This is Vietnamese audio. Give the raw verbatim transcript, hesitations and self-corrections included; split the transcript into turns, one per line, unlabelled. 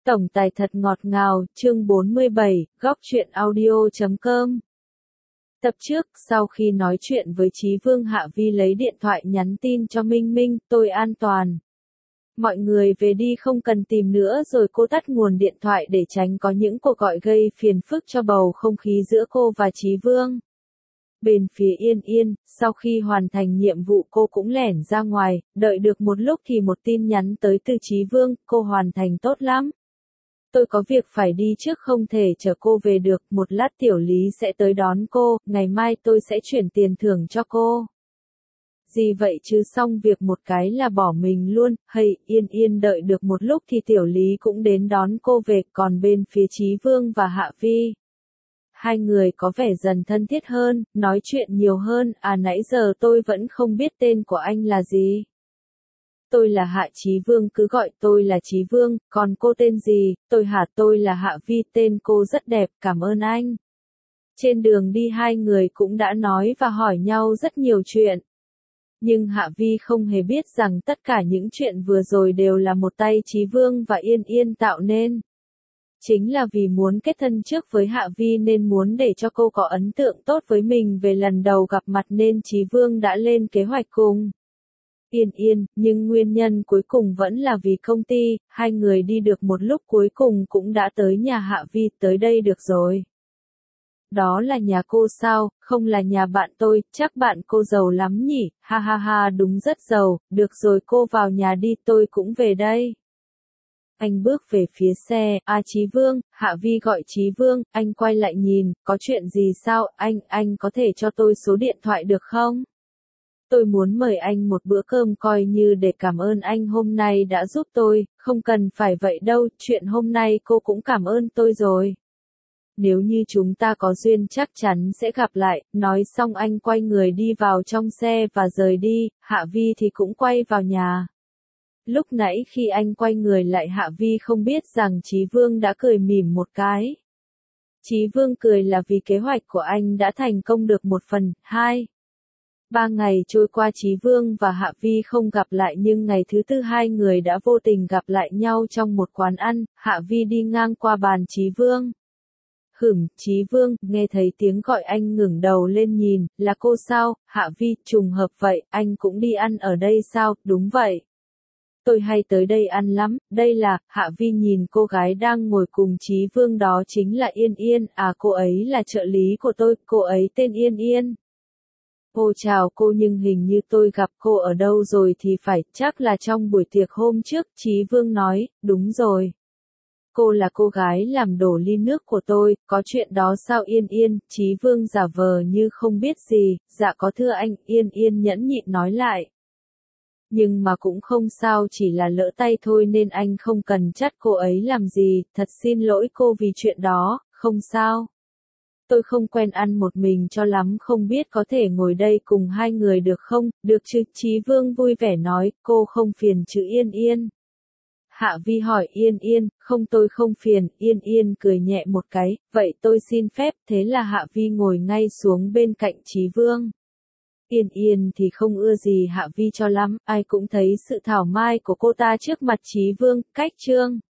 Tổng tài thật ngọt ngào, chương bốn mươi bảy, góc truyện audio chấm com. Tập trước, sau khi nói chuyện với Chí Vương, Hạ Vi lấy điện thoại nhắn tin cho Minh Minh, tôi an toàn. Mọi người về đi, không cần tìm nữa, rồi cô tắt nguồn điện thoại để tránh có những cuộc gọi gây phiền phức cho bầu không khí giữa cô và Chí Vương. Bên phía Yên Yên, sau khi hoàn thành nhiệm vụ cô cũng lẻn ra ngoài, đợi được một lúc thì một tin nhắn tới từ Chí Vương, cô hoàn thành tốt lắm. Tôi có việc phải đi trước, không thể chở cô về được, một lát Tiểu Lý sẽ tới đón cô, ngày mai tôi sẽ chuyển tiền thưởng cho cô. Gì vậy chứ, xong việc một cái là bỏ mình luôn. Hay, Yên Yên đợi được một lúc thì Tiểu Lý cũng đến đón cô về, còn bên phía Chí Vương và Hạ Vi, hai người có vẻ dần thân thiết hơn, nói chuyện nhiều hơn. À, nãy giờ tôi vẫn không biết tên của anh là gì. Tôi là Hạ, Chí Vương cứ gọi tôi là Chí Vương, còn cô tên gì? Tôi hả, tôi là Hạ Vi, tên cô rất đẹp, cảm ơn anh. Trên đường đi hai người cũng đã nói và hỏi nhau rất nhiều chuyện. Nhưng Hạ Vi không hề biết rằng tất cả những chuyện vừa rồi đều là một tay Chí Vương và Yên Yên tạo nên. Chính là vì muốn kết thân trước với Hạ Vi nên muốn để cho cô có ấn tượng tốt với mình về lần đầu gặp mặt nên Chí Vương đã lên kế hoạch cùng Yên Yên, nhưng nguyên nhân cuối cùng vẫn là vì công ty. Hai người đi được một lúc cuối cùng cũng đã tới nhà Hạ Vi. Tới đây được rồi. Đó là nhà cô sao? Không là nhà bạn tôi, chắc bạn cô giàu lắm nhỉ? Ha ha ha, đúng rất giàu. Được rồi, cô vào nhà đi, tôi cũng về đây. Anh bước về phía xe. À, Chí Vương. Hạ Vi gọi Chí Vương. Anh quay lại nhìn, có chuyện gì sao? Anh, anh có thể cho tôi số điện thoại được không? Tôi muốn mời anh một bữa cơm coi như để cảm ơn anh hôm nay đã giúp tôi. Không cần phải vậy đâu, chuyện hôm nay cô cũng cảm ơn tôi rồi. Nếu như chúng ta có duyên chắc chắn sẽ gặp lại. Nói xong anh quay người đi vào trong xe và rời đi. Hạ Vi thì cũng quay vào nhà. Lúc nãy khi anh quay người lại, Hạ Vi không biết rằng Chí Vương đã cười mỉm một cái. Chí Vương cười là vì kế hoạch của anh đã thành công được một phần. Hai Ba ngày trôi qua, Chí Vương và Hạ Vi không gặp lại, nhưng ngày thứ tư hai người đã vô tình gặp lại nhau trong một quán ăn. Hạ Vi đi ngang qua bàn Chí Vương. Hửm, Chí Vương, nghe thấy tiếng gọi anh ngẩng đầu lên nhìn, là cô sao? Hạ Vi, trùng hợp vậy, anh cũng đi ăn ở đây sao? Đúng vậy. Tôi hay tới đây ăn lắm. Đây là, Hạ Vi nhìn cô gái đang ngồi cùng Chí Vương, đó chính là Yên Yên. À, cô ấy là trợ lý của tôi, cô ấy tên Yên Yên. Ồ, chào cô, nhưng hình như tôi gặp cô ở đâu rồi thì phải, chắc là trong buổi tiệc hôm trước. Chí Vương nói, đúng rồi. Cô là cô gái làm đổ ly nước của tôi, có chuyện đó sao Yên Yên? Chí Vương giả vờ như không biết gì. Dạ có thưa anh. Yên Yên nhẫn nhịn nói lại. Nhưng mà cũng không sao, chỉ là lỡ tay thôi nên anh không cần trách cô ấy làm gì. Thật xin lỗi cô vì chuyện đó. Không sao. Tôi không quen ăn một mình cho lắm, không biết có thể ngồi đây cùng hai người được không? Được chứ, Chí Vương vui vẻ nói. Cô không phiền chứ Yên Yên? Hạ Vi hỏi. Yên Yên, không, tôi không phiền. Yên Yên cười nhẹ một cái. Vậy tôi xin phép. Thế là Hạ Vi ngồi ngay xuống bên cạnh Chí Vương. Yên Yên thì không ưa gì Hạ Vi cho lắm, ai cũng thấy sự thảo mai của cô ta trước mặt Chí Vương. Cách chương